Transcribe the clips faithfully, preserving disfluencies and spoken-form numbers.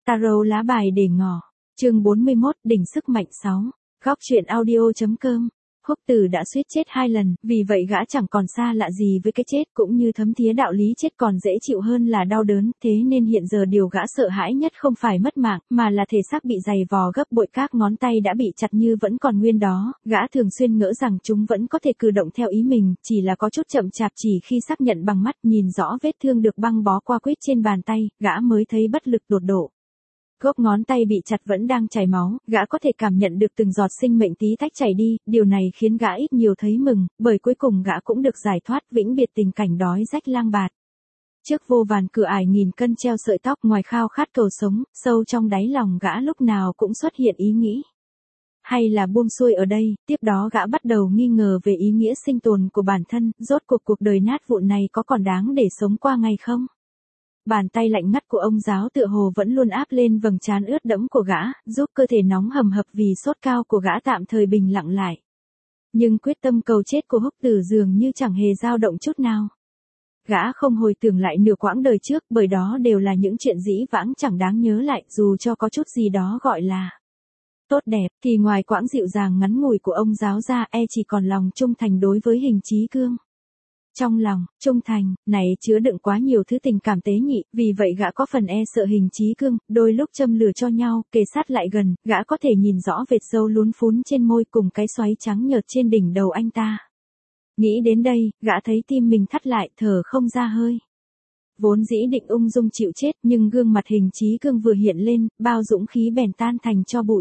Tarot lá bài để ngỏ. Chương bốn mươi mốt, đỉnh sức mạnh sáu. Góc truyện audio.com. Húc Tử đã suýt chết hai lần, vì vậy gã chẳng còn xa lạ gì với cái chết, cũng như thấm thía đạo lý chết còn dễ chịu hơn là đau đớn, thế nên hiện giờ điều gã sợ hãi nhất không phải mất mạng, mà là thể xác bị giày vò gấp bội, các ngón tay đã bị chặt như vẫn còn nguyên đó, gã thường xuyên ngỡ rằng chúng vẫn có thể cử động theo ý mình, chỉ là có chút chậm chạp, chỉ khi xác nhận bằng mắt, nhìn rõ vết thương được băng bó qua quýt trên bàn tay, gã mới thấy bất lực tột độ. Gốc ngón tay bị chặt vẫn đang chảy máu, gã có thể cảm nhận được từng giọt sinh mệnh tí tách chảy đi, điều này khiến gã ít nhiều thấy mừng, bởi cuối cùng gã cũng được giải thoát vĩnh biệt tình cảnh đói rách lang bạt. Trước vô vàn cửa ải nghìn cân treo sợi tóc, ngoài khao khát cầu sống, sâu trong đáy lòng gã lúc nào cũng xuất hiện ý nghĩ. Hay là buông xuôi ở đây, tiếp đó gã bắt đầu nghi ngờ về ý nghĩa sinh tồn của bản thân, rốt cuộc cuộc đời nát vụn này có còn đáng để sống qua ngày không? Bàn tay lạnh ngắt của ông giáo tựa hồ vẫn luôn áp lên vầng trán ướt đẫm của gã, giúp cơ thể nóng hầm hập vì sốt cao của gã tạm thời bình lặng lại. Nhưng quyết tâm cầu chết của Húc Tử dường như chẳng hề dao động chút nào. Gã không hồi tưởng lại nửa quãng đời trước, bởi đó đều là những chuyện dĩ vãng chẳng đáng nhớ lại, dù cho có chút gì đó gọi là tốt đẹp, thì ngoài quãng dịu dàng ngắn ngủi của ông giáo ra, e chỉ còn lòng trung thành đối với Hình Chí Cương. Trong lòng, trung thành, này chứa đựng quá nhiều thứ tình cảm tế nhị, vì vậy gã có phần e sợ Hình Chí Cương, đôi lúc châm lửa cho nhau, kề sát lại gần, gã có thể nhìn rõ vệt râu lún phún trên môi cùng cái xoáy trắng nhợt trên đỉnh đầu anh ta. Nghĩ đến đây, gã thấy tim mình thắt lại, thở không ra hơi. Vốn dĩ định ung dung chịu chết, nhưng gương mặt Hình Chí Cương vừa hiện lên, bao dũng khí bèn tan thành tro bụi.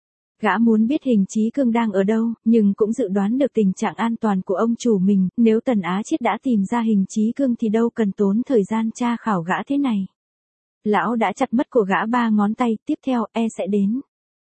Gã muốn biết Hình Chí Cương đang ở đâu, nhưng cũng dự đoán được tình trạng an toàn của ông chủ mình, nếu Tần Á Chiết đã tìm ra Hình Chí Cương thì đâu cần tốn thời gian tra khảo gã thế này. Lão đã chặt mất của gã ba ngón tay, tiếp theo, e sẽ đến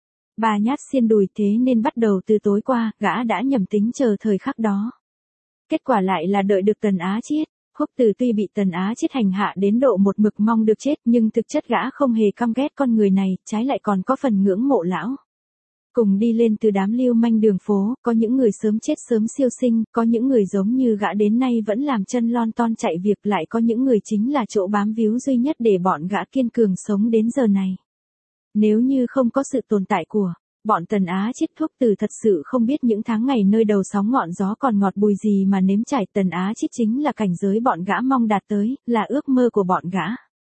ba nhát xiên đùi, thế nên bắt đầu từ tối qua, gã đã nhầm tính chờ thời khắc đó. Kết quả lại là đợi được Tần Á Chiết. Húc Tử tuy bị Tần Á Chiết hành hạ đến độ một mực mong được chết, nhưng thực chất gã không hề căm ghét con người này, trái lại còn có phần ngưỡng mộ lão. Cùng đi lên từ đám lưu manh đường phố, có những người sớm chết sớm siêu sinh, có những người giống như gã đến nay vẫn làm chân lon ton chạy việc, lại có những người chính là chỗ bám víu duy nhất để bọn gã kiên cường sống đến giờ này. Nếu như không có sự tồn tại của bọn Tần Á Chiết, Húc Tử thật sự không biết những tháng ngày nơi đầu sóng ngọn gió còn ngọt bùi gì mà nếm trải. Tần Á Chiết chính là cảnh giới bọn gã mong đạt tới, là ước mơ của bọn gã.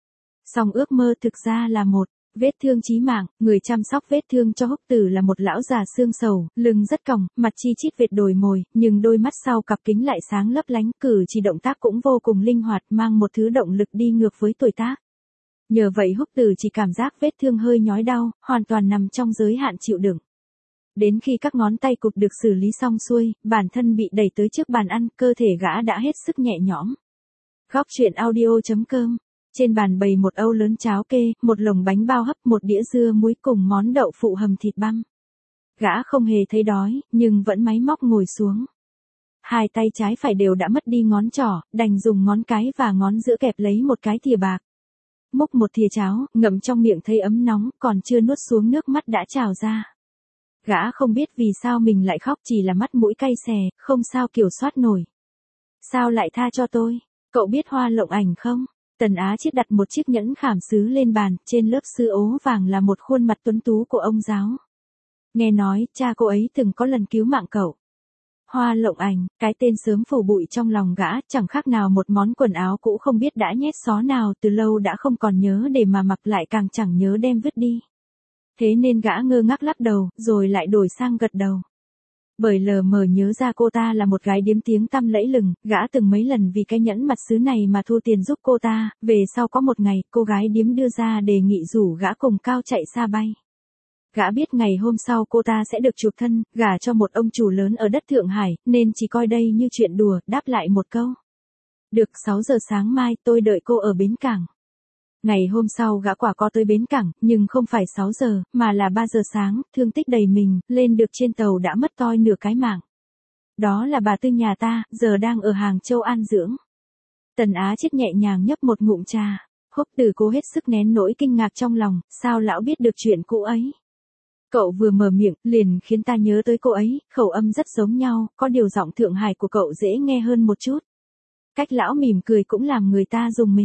Song ước mơ thực ra là một vết thương chí mạng. Người chăm sóc vết thương cho Húc Tử là một lão già xương sầu, lưng rất còng, mặt chi chít vệt đồi mồi, nhưng đôi mắt sau cặp kính lại sáng lấp lánh, cử chỉ động tác cũng vô cùng linh hoạt, mang một thứ động lực đi ngược với tuổi tác. Nhờ vậy Húc Tử chỉ cảm giác vết thương hơi nhói đau, hoàn toàn nằm trong giới hạn chịu đựng. Đến khi các ngón tay cụt được xử lý xong xuôi, bản thân bị đẩy tới trước bàn ăn, cơ thể gã đã hết sức nhẹ nhõm. Góc truyện audio.com. Trên bàn bày một âu lớn cháo kê, một lồng bánh bao hấp, một đĩa dưa muối cùng món đậu phụ hầm thịt băm. Gã không hề thấy đói, nhưng vẫn máy móc ngồi xuống. Hai tay trái phải đều đã mất đi ngón trỏ, đành dùng ngón cái và ngón giữa kẹp lấy một cái thìa bạc. Múc một thìa cháo, ngậm trong miệng thấy ấm nóng, còn chưa nuốt xuống nước mắt đã trào ra. Gã không biết vì sao mình lại khóc, chỉ là mắt mũi cay xè, không sao kiểm soát nổi. Sao lại tha cho tôi? Cậu biết Hoa Lộng Ảnh không? Tần Á Chiết đặt một chiếc nhẫn khảm sứ lên bàn, trên lớp sứ ố vàng là một khuôn mặt tuấn tú của ông giáo. Nghe nói, cha cô ấy từng có lần cứu mạng cậu. Hoa Lộng Ảnh, cái tên sớm phủ bụi trong lòng gã, chẳng khác nào một món quần áo cũ không biết đã nhét xó nào, từ lâu đã không còn nhớ để mà mặc, lại càng chẳng nhớ đem vứt đi. Thế nên gã ngơ ngác lắc đầu, rồi lại đổi sang gật đầu. Bởi lờ mờ nhớ ra cô ta là một gái điếm tiếng tăm lẫy lừng, gã từng mấy lần vì cái nhẫn mặt sứ này mà thu tiền giúp cô ta, về sau có một ngày, cô gái điếm đưa ra đề nghị rủ gã cùng cao chạy xa bay. Gã biết ngày hôm sau cô ta sẽ được chuộc thân, gả cho một ông chủ lớn ở đất Thượng Hải, nên chỉ coi đây như chuyện đùa, đáp lại một câu. Được, sáu giờ sáng mai, tôi đợi cô ở bến cảng. Ngày hôm sau gã quả có tới bến cảng, nhưng không phải sáu giờ, mà là ba giờ sáng, thương tích đầy mình, lên được trên tàu đã mất toi nửa cái mạng. Đó là bà Tư nhà ta, giờ đang ở Hàng Châu an dưỡng. Tần Á Chiết nhẹ nhàng nhấp một ngụm trà. Húc Tử cố hết sức nén nỗi kinh ngạc trong lòng, sao lão biết được chuyện cũ ấy? Cậu vừa mở miệng, liền khiến ta nhớ tới cô ấy, khẩu âm rất giống nhau, có điều giọng Thượng Hải của cậu dễ nghe hơn một chút. Cách lão mỉm cười cũng làm người ta rùng mình.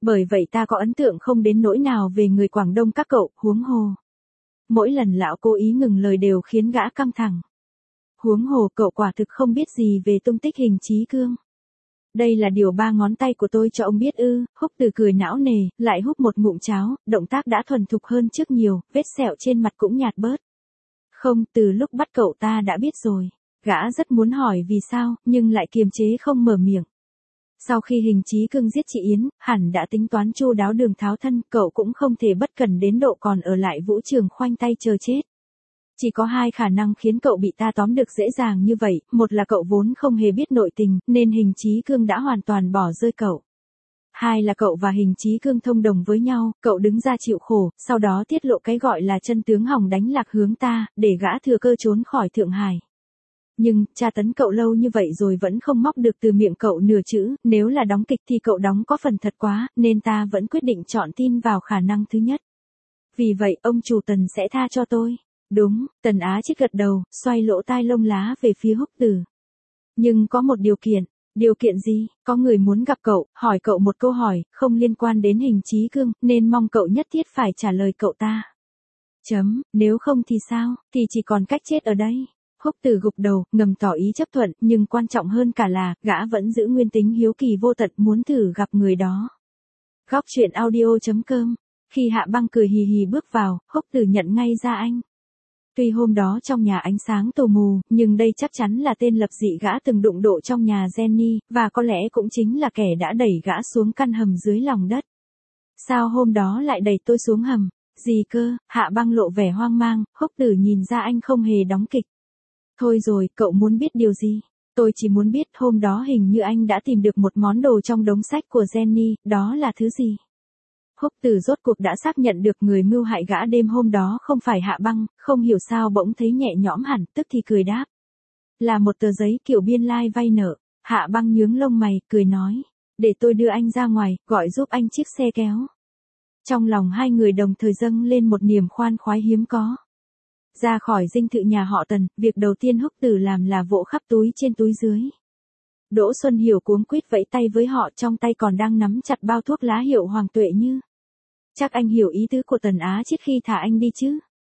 Bởi vậy ta có ấn tượng không đến nỗi nào về người Quảng Đông các cậu, huống hồ. Mỗi lần lão cố ý ngừng lời đều khiến gã căng thẳng. Huống hồ cậu quả thực không biết gì về tung tích Hình Chí Cương. Đây là điều ba ngón tay của tôi cho ông biết ư. Húc Từ cười não nề, lại húp một ngụm cháo, động tác đã thuần thục hơn trước nhiều, vết sẹo trên mặt cũng nhạt bớt. Không, từ lúc bắt cậu ta đã biết rồi. Gã rất muốn hỏi vì sao, nhưng lại kiềm chế không mở miệng. Sau khi Hình Chí Cương giết chị Yến, hẳn đã tính toán chu đáo đường tháo thân, cậu cũng không thể bất cẩn đến độ còn ở lại vũ trường khoanh tay chờ chết. Chỉ có hai khả năng khiến cậu bị ta tóm được dễ dàng như vậy, một là cậu vốn không hề biết nội tình, nên Hình Chí Cương đã hoàn toàn bỏ rơi cậu. Hai là cậu và Hình Chí Cương thông đồng với nhau, cậu đứng ra chịu khổ, sau đó tiết lộ cái gọi là chân tướng hòng đánh lạc hướng ta, để gã thừa cơ trốn khỏi Thượng Hải. Nhưng, tra tấn cậu lâu như vậy rồi vẫn không móc được từ miệng cậu nửa chữ, nếu là đóng kịch thì cậu đóng có phần thật quá, nên ta vẫn quyết định chọn tin vào khả năng thứ nhất. Vì vậy, ông chủ Tần sẽ tha cho tôi. Đúng, Tần Á Chích gật đầu, xoay lỗ tai lông lá về phía Húc Từ. Nhưng có một điều kiện. Điều kiện gì? Có người muốn gặp cậu, hỏi cậu một câu hỏi, không liên quan đến Hình Chí Cương, nên mong cậu nhất thiết phải trả lời cậu ta. Chấm, nếu không thì sao, thì chỉ còn cách chết ở đây. Húc Từ gục đầu, ngầm tỏ ý chấp thuận, nhưng quan trọng hơn cả là, gã vẫn giữ nguyên tính hiếu kỳ vô tận muốn thử gặp người đó. Góc truyện audio chấm com. Khi Hạ Băng cười hì hì bước vào, Húc Từ nhận ngay ra anh. Tuy hôm đó trong nhà ánh sáng tù mù, nhưng đây chắc chắn là tên lập dị gã từng đụng độ trong nhà Jenny, và có lẽ cũng chính là kẻ đã đẩy gã xuống căn hầm dưới lòng đất. Sao hôm đó lại đẩy tôi xuống hầm? Gì cơ? Hạ Băng lộ vẻ hoang mang, Húc Từ nhìn ra anh không hề đóng kịch. Thôi rồi, cậu muốn biết điều gì? Tôi chỉ muốn biết hôm đó hình như anh đã tìm được một món đồ trong đống sách của Jenny, đó là thứ gì? Húc Từ rốt cuộc đã xác nhận được người mưu hại gã đêm hôm đó không phải Hạ Băng, không hiểu sao bỗng thấy nhẹ nhõm hẳn, tức thì cười đáp. Là một tờ giấy kiểu biên lai vay nợ. Hạ Băng nhướng lông mày, cười nói. Để tôi đưa anh ra ngoài, gọi giúp anh chiếc xe kéo. Trong lòng hai người đồng thời dâng lên một niềm khoan khoái hiếm có. Ra khỏi dinh thự nhà họ Tần, việc đầu tiên Húc Từ làm là vỗ khắp túi trên túi dưới. Đỗ Xuân Hiểu cuống quýt vẫy tay với họ, trong tay còn đang nắm chặt bao thuốc lá hiệu Hoàng Tuệ Như. Chắc anh hiểu ý tứ của Tần Á Chích khi thả anh đi chứ?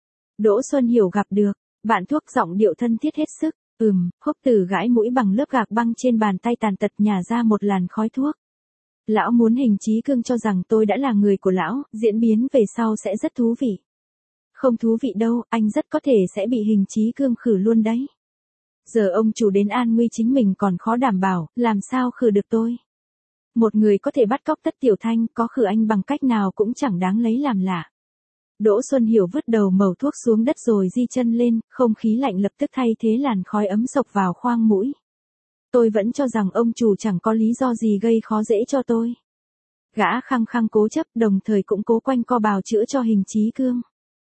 Đỗ Xuân Hiểu gặp được, bạn thuốc giọng điệu thân thiết hết sức. Ừm, Húc Từ gãi mũi bằng lớp gạc băng trên bàn tay tàn tật nhả ra một làn khói thuốc. Lão muốn Hình Chí Cương cho rằng tôi đã là người của lão, diễn biến về sau sẽ rất thú vị. Không thú vị đâu, anh rất có thể sẽ bị Hình Chí Cương khử luôn đấy. Giờ ông chủ đến an nguy chính mình còn khó đảm bảo, làm sao khử được tôi? Một người có thể bắt cóc Tất Tiểu Thanh, có khử anh bằng cách nào cũng chẳng đáng lấy làm lạ. Đỗ Xuân Hiểu vứt đầu mẩu thuốc xuống đất rồi di chân lên, không khí lạnh lập tức thay thế làn khói ấm sộc vào khoang mũi. Tôi vẫn cho rằng ông chủ chẳng có lý do gì gây khó dễ cho tôi. Gã khăng khăng cố chấp, đồng thời cũng cố quanh co bào chữa cho Hình Chí Cương.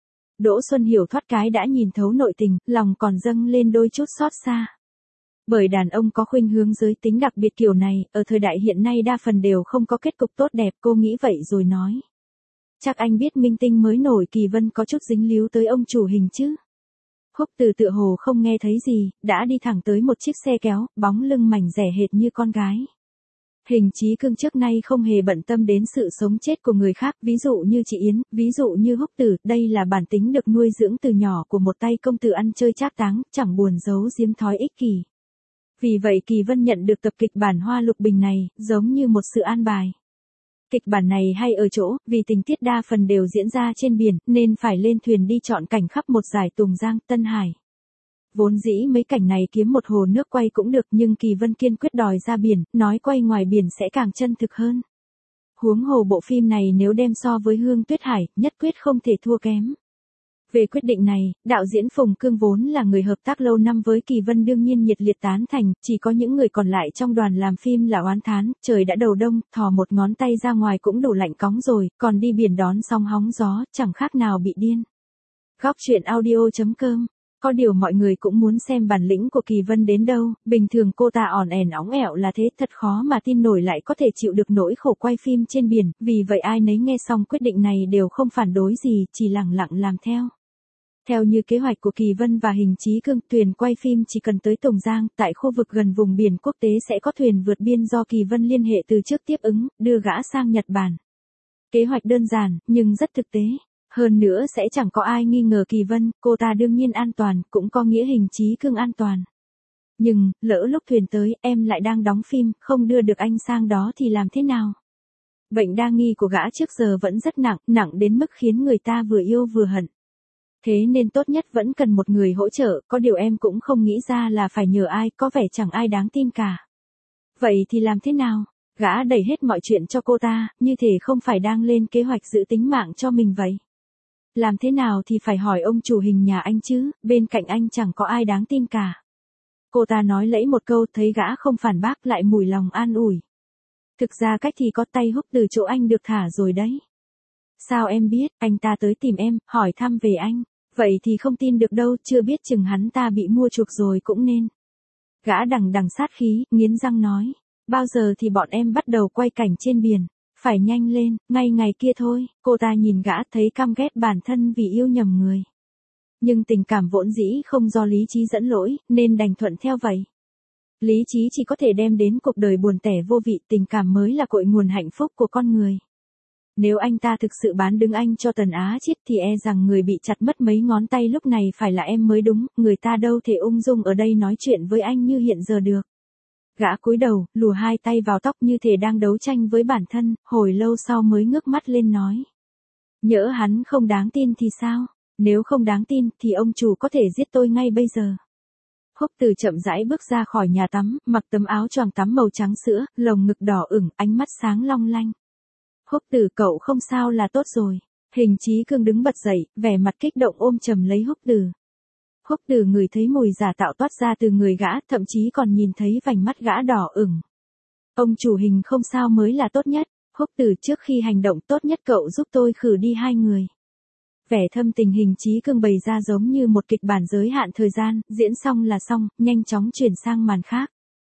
Đỗ Xuân Hiểu thoát cái đã nhìn thấu nội tình, lòng còn dâng lên đôi chút xót xa. Bởi đàn ông có khuynh hướng giới tính đặc biệt kiểu này, ở thời đại hiện nay đa phần đều không có kết cục tốt đẹp, cô nghĩ vậy rồi nói. Chắc anh biết minh tinh mới nổi Kỳ Vân có chút dính líu tới ông chủ Hình chứ? Húc Từ tựa hồ không nghe thấy gì, đã đi thẳng tới một chiếc xe kéo, bóng lưng mảnh rẻ hệt như con gái. Hình Chí Cương trước nay không hề bận tâm đến sự sống chết của người khác, ví dụ như chị Yến, ví dụ như Húc Từ, đây là bản tính được nuôi dưỡng từ nhỏ của một tay công tử ăn chơi trác táng, chẳng buồn giấu giếm thói ích kỷ. Vì vậy Kỳ Vân nhận được tập kịch bản Hoa Lục Bình này, giống như một sự an bài. Kịch bản này hay ở chỗ, vì tình tiết đa phần đều diễn ra trên biển, nên phải lên thuyền đi chọn cảnh khắp một dải Tùng Giang, Tân Hải. Vốn dĩ mấy cảnh này kiếm một hồ nước quay cũng được, nhưng Kỳ Vân kiên quyết đòi ra biển, nói quay ngoài biển sẽ càng chân thực hơn. Huống hồ bộ phim này nếu đem so với Hương Tuyết Hải, nhất quyết không thể thua kém. Về quyết định này, đạo diễn Phùng Cương vốn là người hợp tác lâu năm với Kỳ Vân đương nhiên nhiệt liệt tán thành, chỉ có những người còn lại trong đoàn làm phim là oán thán, trời đã đầu đông, thò một ngón tay ra ngoài cũng đủ lạnh cóng rồi, còn đi biển đón sóng hóng gió, chẳng khác nào bị điên. Góc truyện audio chấm com. Có điều mọi người cũng muốn xem bản lĩnh của Kỳ Vân đến đâu, bình thường cô ta ỏn ẻn óng ẻo là thế, thật khó mà tin nổi lại có thể chịu được nỗi khổ quay phim trên biển, vì vậy ai nấy nghe xong quyết định này đều không phản đối gì, chỉ lặng lặng làm theo. Theo như kế hoạch của Kỳ Vân và Hình Chí Cương, thuyền quay phim chỉ cần tới Tùng Giang, tại khu vực gần vùng biển quốc tế sẽ có thuyền vượt biên do Kỳ Vân liên hệ từ trước tiếp ứng, đưa gã sang Nhật Bản. Kế hoạch đơn giản, nhưng rất thực tế. Hơn nữa sẽ chẳng có ai nghi ngờ Kỳ Vân, cô ta đương nhiên an toàn, cũng có nghĩa Hình Chí Cương an toàn. Nhưng, lỡ lúc thuyền tới, em lại đang đóng phim, không đưa được anh sang đó thì làm thế nào? Bệnh đa nghi của gã trước giờ vẫn rất nặng, nặng đến mức khiến người ta vừa yêu vừa hận. Thế nên tốt nhất vẫn cần một người hỗ trợ, có điều em cũng không nghĩ ra là phải nhờ ai, có vẻ chẳng ai đáng tin cả. Vậy thì làm thế nào? Gã đẩy hết mọi chuyện cho cô ta, như thể không phải đang lên kế hoạch giữ tính mạng cho mình vậy. Làm thế nào thì phải hỏi ông chủ Hình nhà anh chứ, bên cạnh anh chẳng có ai đáng tin cả. Cô ta nói lẫy một câu, thấy gã không phản bác lại mùi lòng an ủi. Thực ra cách thì có, tay húc từ chỗ anh được thả rồi đấy. Sao em biết, anh ta tới tìm em, hỏi thăm về anh. Vậy thì không tin được đâu, chưa biết chừng hắn ta bị mua chuộc rồi cũng nên. Gã đằng đằng sát khí, nghiến răng nói. Bao giờ thì bọn em bắt đầu quay cảnh trên biển. Phải nhanh lên, ngay ngày kia thôi. Cô ta nhìn gã thấy căm ghét bản thân vì yêu nhầm người. Nhưng tình cảm vốn dĩ không do lý trí dẫn lỗi, nên đành thuận theo vậy. Lý trí chỉ có thể đem đến cuộc đời buồn tẻ vô vị, tình cảm mới là cội nguồn hạnh phúc của con người. Nếu anh ta thực sự bán đứng anh cho Tần Á Chiết thì e rằng người bị chặt mất mấy ngón tay lúc này phải là em mới đúng, người ta đâu thể ung dung ở đây nói chuyện với anh như hiện giờ được. Gã cúi đầu, lùa hai tay vào tóc như thể đang đấu tranh với bản thân, hồi lâu sau mới ngước mắt lên nói. Nhỡ hắn không đáng tin thì sao? Nếu không đáng tin thì ông chủ có thể giết tôi ngay bây giờ. Húc Từ chậm rãi bước ra khỏi nhà tắm, mặc tấm áo choàng tắm màu trắng sữa, lồng ngực đỏ ửng, ánh mắt sáng long lanh. Húc Từ, cậu không sao là tốt rồi. Hình Chí Cương đứng bật dậy, vẻ mặt kích động ôm chầm lấy Húc Từ. Húc Từ ngửi thấy mùi giả tạo toát ra từ người gã, thậm chí còn nhìn thấy vành mắt gã đỏ ửng. Ông chủ Hình không sao mới là tốt nhất. Húc Từ, trước khi hành động tốt nhất cậu giúp tôi khử đi hai người. Vẻ thâm tình Hình Chí Cương bày ra giống như một kịch bản giới hạn thời gian, diễn xong là xong, nhanh chóng chuyển sang màn khác.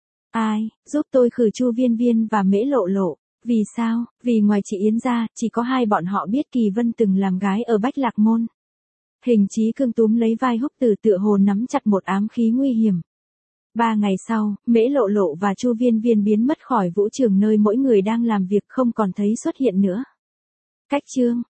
Ai, giúp tôi khử Chu Viên Viên và Mễ Lộ Lộ. Vì sao? Vì ngoài chị Yến ra, chỉ có hai bọn họ biết Kỳ Vân từng làm gái ở Bách Lạc Môn. Hình Chí Cương túm lấy vai Húc Từ, tựa hồ nắm chặt một ám khí nguy hiểm. Ba ngày sau, Mễ Lộ Lộ và Chu Viên Viên biến mất khỏi vũ trường nơi mỗi người đang làm việc, không còn thấy xuất hiện nữa. Cách chương